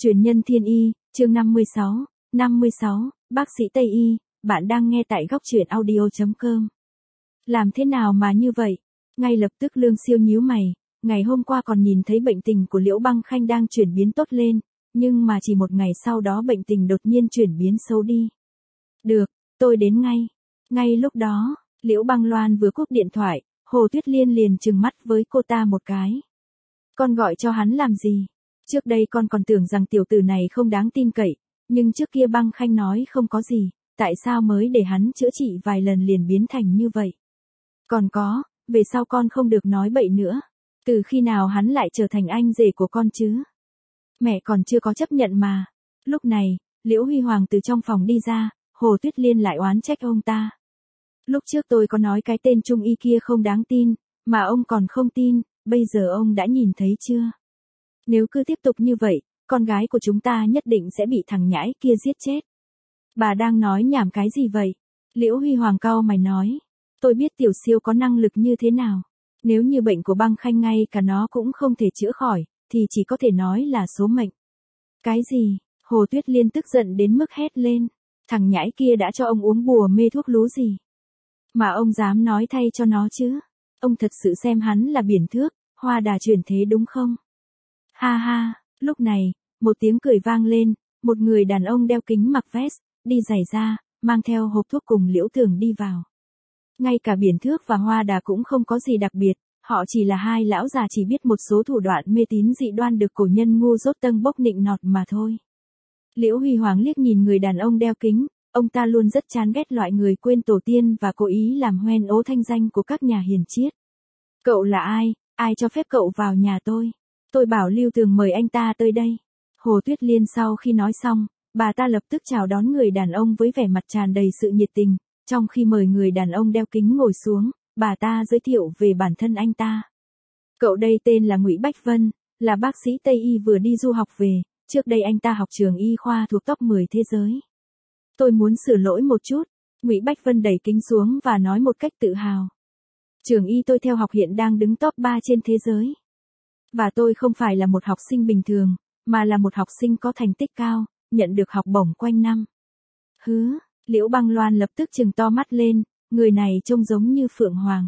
Truyền nhân thiên y, chương 56, bác sĩ Tây y, bạn đang nghe tại góc truyện audio.com. Làm thế nào mà như vậy? Ngay lập tức Lương Siêu nhíu mày, ngày hôm qua còn nhìn thấy bệnh tình của Liễu Băng Khanh đang chuyển biến tốt lên, nhưng mà chỉ một ngày sau đó bệnh tình đột nhiên chuyển biến xấu đi. Được, tôi đến ngay. Ngay lúc đó, Liễu Băng Loan vừa cúp điện thoại, Hồ Tuyết Liên liền trừng mắt với cô ta một cái. Con gọi cho hắn làm gì? Trước đây con còn tưởng rằng tiểu tử này không đáng tin cậy, nhưng trước kia Băng Khanh nói không có gì, tại sao mới để hắn chữa trị vài lần liền biến thành như vậy? Còn có, về sau con không được nói bậy nữa. Từ khi nào hắn lại trở thành anh rể của con chứ? Mẹ còn chưa có chấp nhận mà. Lúc này, Liễu Huy Hoàng từ trong phòng đi ra, Hồ Tuyết Liên lại oán trách ông ta. Lúc trước tôi có nói cái tên Trung Y kia không đáng tin, mà ông còn không tin, bây giờ ông đã nhìn thấy chưa? Nếu cứ tiếp tục như vậy, con gái của chúng ta nhất định sẽ bị thằng nhãi kia giết chết. Bà đang nói nhảm cái gì vậy? Liễu Huy Hoàng cau mày nói. Tôi biết Tiểu Siêu có năng lực như thế nào. Nếu như bệnh của Băng Khanh ngay cả nó cũng không thể chữa khỏi, thì chỉ có thể nói là số mệnh. Cái gì? Hồ Tuyết Liên tức giận đến mức hét lên. Thằng nhãi kia đã cho ông uống bùa mê thuốc lú gì? Mà ông dám nói thay cho nó chứ? Ông thật sự xem hắn là biển thước, hoa đà chuyển thế đúng không? Ha ha, lúc này, một tiếng cười vang lên, một người đàn ông đeo kính mặc vest, đi giày da, mang theo hộp thuốc cùng Liễu Tường đi vào. Ngay cả biển thước và hoa đà cũng không có gì đặc biệt, họ chỉ là hai lão già chỉ biết một số thủ đoạn mê tín dị đoan được cổ nhân ngu dốt tâng bốc nịnh nọt mà thôi. Liễu Huy Hoàng liếc nhìn người đàn ông đeo kính, ông ta luôn rất chán ghét loại người quên tổ tiên và cố ý làm hoen ố thanh danh của các nhà hiền triết. Cậu là ai? Ai cho phép cậu vào nhà tôi? Tôi bảo Lưu Tường mời anh ta tới đây. Hồ Tuyết Liên sau khi nói xong, bà ta lập tức chào đón người đàn ông với vẻ mặt tràn đầy sự nhiệt tình, trong khi mời người đàn ông đeo kính ngồi xuống, bà ta giới thiệu về bản thân anh ta. Cậu đây tên là Ngụy Bách Vân, là bác sĩ Tây y vừa đi du học về, trước đây anh ta học trường y khoa thuộc top 10 thế giới. Tôi muốn sửa lỗi một chút, Ngụy Bách Vân đẩy kính xuống và nói một cách tự hào. Trường y tôi theo học hiện đang đứng top 3 trên thế giới. Và tôi không phải là một học sinh bình thường, mà là một học sinh có thành tích cao, nhận được học bổng quanh năm. Hứ, Liễu Băng Loan lập tức trừng to mắt lên, người này trông giống như Phượng Hoàng.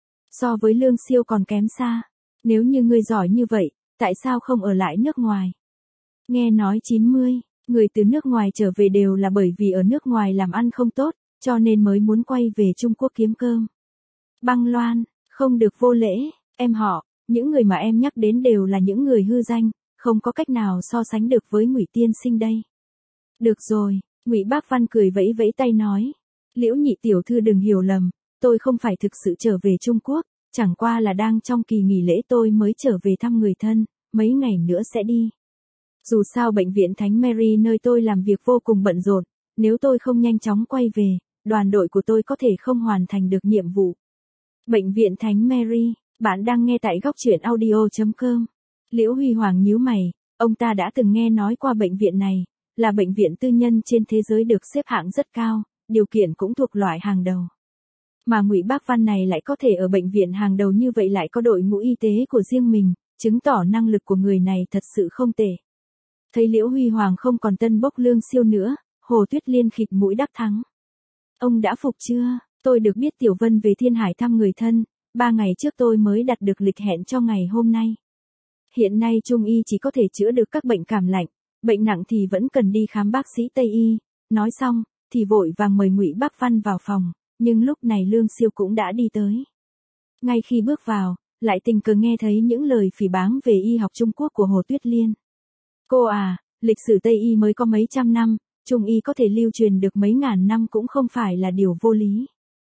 So với Lương Siêu còn kém xa, nếu như ngươi giỏi như vậy, tại sao không ở lại nước ngoài? Nghe nói 90, người từ nước ngoài trở về đều là bởi vì ở nước ngoài làm ăn không tốt, cho nên mới muốn quay về Trung Quốc kiếm cơm. Băng Loan, không được vô lễ, em họ. Những người mà em nhắc đến đều là những người hư danh, không có cách nào so sánh được với Ngụy tiên sinh đây. Được rồi, Ngụy Bác Văn cười vẫy vẫy tay nói. Liễu nhị tiểu thư đừng hiểu lầm, tôi không phải thực sự trở về Trung Quốc, chẳng qua là đang trong kỳ nghỉ lễ tôi mới trở về thăm người thân, mấy ngày nữa sẽ đi. Dù sao bệnh viện Thánh Mary nơi tôi làm việc vô cùng bận rộn, nếu tôi không nhanh chóng quay về, đoàn đội của tôi có thể không hoàn thành được nhiệm vụ. Bệnh viện Thánh Mary. Bạn đang nghe tại góc truyện audio.com. Liễu Huy Hoàng nhíu mày, ông ta đã từng nghe nói qua bệnh viện này, là bệnh viện tư nhân trên thế giới được xếp hạng rất cao, điều kiện cũng thuộc loại hàng đầu. Mà Ngụy Bác Văn này lại có thể ở bệnh viện hàng đầu như vậy lại có đội ngũ y tế của riêng mình, chứng tỏ năng lực của người này thật sự không tệ. Thấy Liễu Huy Hoàng không còn tân bốc Lương Siêu nữa, Hồ Tuyết Liên khịt mũi đắc thắng. Ông đã phục chưa? Tôi được biết Tiểu Vân về Thiên Hải thăm người thân. 3 ngày trước tôi mới đặt được lịch hẹn cho ngày hôm nay. Hiện nay Trung y chỉ có thể chữa được các bệnh cảm lạnh, bệnh nặng thì vẫn cần đi khám bác sĩ Tây y. Nói xong, thì vội vàng mời Ngụy Bác Văn vào phòng, nhưng lúc này Lương Siêu cũng đã đi tới. Ngay khi bước vào, lại tình cờ nghe thấy những lời phỉ báng về y học Trung Quốc của Hồ Tuyết Liên. Cô à, lịch sử Tây y mới có mấy trăm năm, Trung y có thể lưu truyền được mấy ngàn năm cũng không phải là điều vô lý.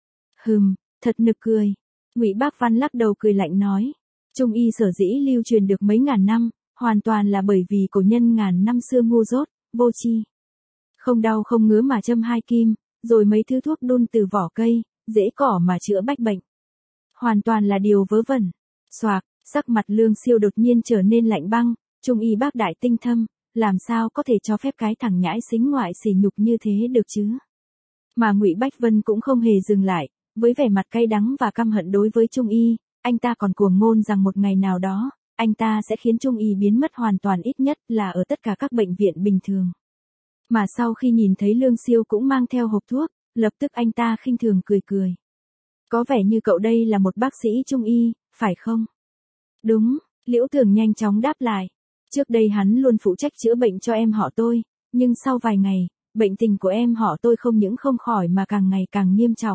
Thật nực cười. Ngụy Bác Văn lắc đầu cười lạnh nói, Trung y sở dĩ lưu truyền được mấy ngàn năm, hoàn toàn là bởi vì cổ nhân ngàn năm xưa ngu dốt, vô tri. Không đau không ngứa mà châm 2 kim, rồi mấy thứ thuốc đun từ vỏ cây, rễ cỏ mà chữa bách bệnh. Hoàn toàn là điều vớ vẩn. Xoạc, sắc mặt Lương Siêu đột nhiên trở nên lạnh băng, Trung y bác đại tinh thâm, làm sao có thể cho phép cái thằng nhãi xính ngoại sỉ nhục như thế được chứ? Mà Ngụy Bách Vân cũng không hề dừng lại. Với vẻ mặt cay đắng và căm hận đối với Trung y, anh ta còn cuồng ngôn rằng một ngày nào đó, anh ta sẽ khiến Trung y biến mất hoàn toàn, ít nhất là ở tất cả các bệnh viện bình thường. Mà sau khi nhìn thấy Lương Siêu cũng mang theo hộp thuốc, lập tức anh ta khinh thường cười cười. Có vẻ như cậu đây là một bác sĩ Trung y, phải không? Đúng, Liễu Thường nhanh chóng đáp lại. Trước đây hắn luôn phụ trách chữa bệnh cho em họ tôi, nhưng sau vài ngày, bệnh tình của em họ tôi không những không khỏi mà càng ngày càng nghiêm trọng.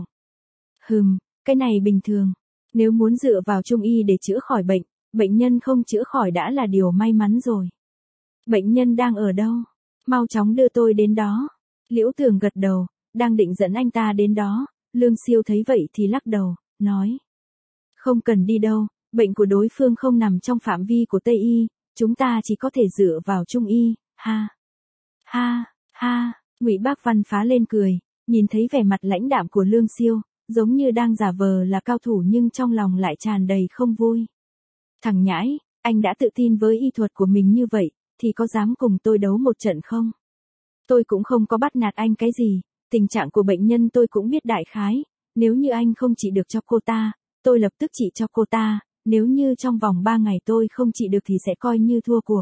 Cái này bình thường. Nếu muốn dựa vào Trung y để chữa khỏi bệnh, bệnh nhân không chữa khỏi đã là điều may mắn rồi. Bệnh nhân đang ở đâu? Mau chóng đưa tôi đến đó. Liễu Thường gật đầu, đang định dẫn anh ta đến đó. Lương Siêu thấy vậy thì lắc đầu, nói. Không cần đi đâu, bệnh của đối phương không nằm trong phạm vi của Tây y, chúng ta chỉ có thể dựa vào Trung y, ha. Ha, ha, Ngụy Bác Văn phá lên cười, nhìn thấy vẻ mặt lãnh đạm của Lương Siêu, giống như đang giả vờ là cao thủ nhưng trong lòng lại tràn đầy không vui. Thằng nhãi, anh đã tự tin với y thuật của mình như vậy, thì có dám cùng tôi đấu một trận không? Tôi cũng không có bắt nạt anh cái gì, tình trạng của bệnh nhân tôi cũng biết đại khái, nếu như anh không trị được cho cô ta, tôi lập tức trị cho cô ta, nếu như trong vòng 3 ngày tôi không trị được thì sẽ coi như thua cuộc.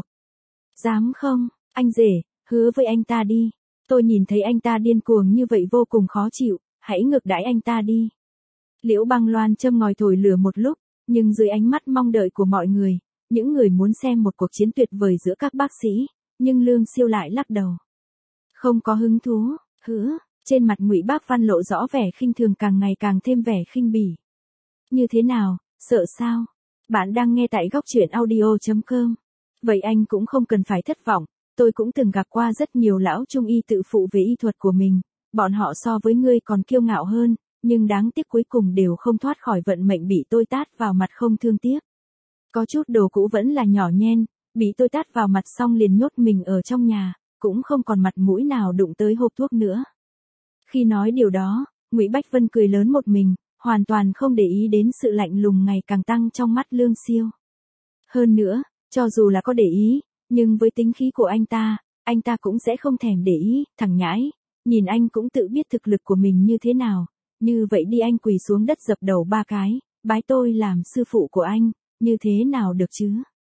Dám không, anh rể, hứa với anh ta đi, tôi nhìn thấy anh ta điên cuồng như vậy vô cùng khó chịu, hãy ngược đãi anh ta đi. Liễu Băng Loan châm ngòi thổi lửa một lúc, nhưng dưới ánh mắt mong đợi của mọi người, những người muốn xem một cuộc chiến tuyệt vời giữa các bác sĩ, nhưng Lương Siêu lại lắc đầu. Không có hứng thú, trên mặt Ngụy Bác Văn lộ rõ vẻ khinh thường càng ngày càng thêm vẻ khinh bỉ. Như thế nào, sợ sao? Bạn đang nghe tại góc truyện audio.com. Vậy anh cũng không cần phải thất vọng, tôi cũng từng gặp qua rất nhiều lão Trung y tự phụ về y thuật của mình, bọn họ so với ngươi còn kiêu ngạo hơn, nhưng đáng tiếc cuối cùng đều không thoát khỏi vận mệnh bị tôi tát vào mặt không thương tiếc. Có chút đồ cũ vẫn là nhỏ nhen, bị tôi tát vào mặt xong liền nhốt mình ở trong nhà, cũng không còn mặt mũi nào đụng tới hộp thuốc nữa. Khi nói điều đó, Ngụy Bách Vân cười lớn một mình, hoàn toàn không để ý đến sự lạnh lùng ngày càng tăng trong mắt Lương Siêu. Hơn nữa, cho dù là có để ý, nhưng với tính khí của anh ta cũng sẽ không thèm để ý, thằng nhãi, nhìn anh cũng tự biết thực lực của mình như thế nào, như vậy đi anh quỳ xuống đất dập đầu 3 cái, bái tôi làm sư phụ của anh, như thế nào được chứ?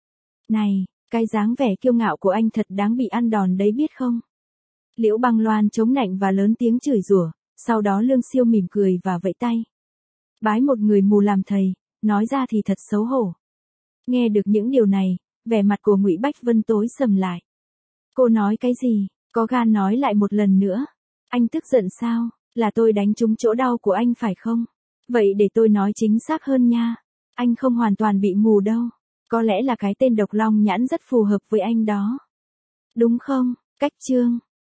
Này, cái dáng vẻ kiêu ngạo của anh thật đáng bị ăn đòn đấy biết không? Liễu Băng Loan chống nạnh và lớn tiếng chửi rủa, sau đó Lương Siêu mỉm cười và vẫy tay. Bái một người mù làm thầy, nói ra thì thật xấu hổ. Nghe được những điều này, vẻ mặt của Ngụy Bách Vân tối sầm lại. Cô nói cái gì, có gan nói lại một lần nữa. Anh tức giận sao, là tôi đánh trúng chỗ đau của anh phải không? Vậy để tôi nói chính xác hơn nha. Anh không hoàn toàn bị mù đâu. Có lẽ là cái tên Độc Long Nhãn rất phù hợp với anh đó. Đúng không, Cách Trương?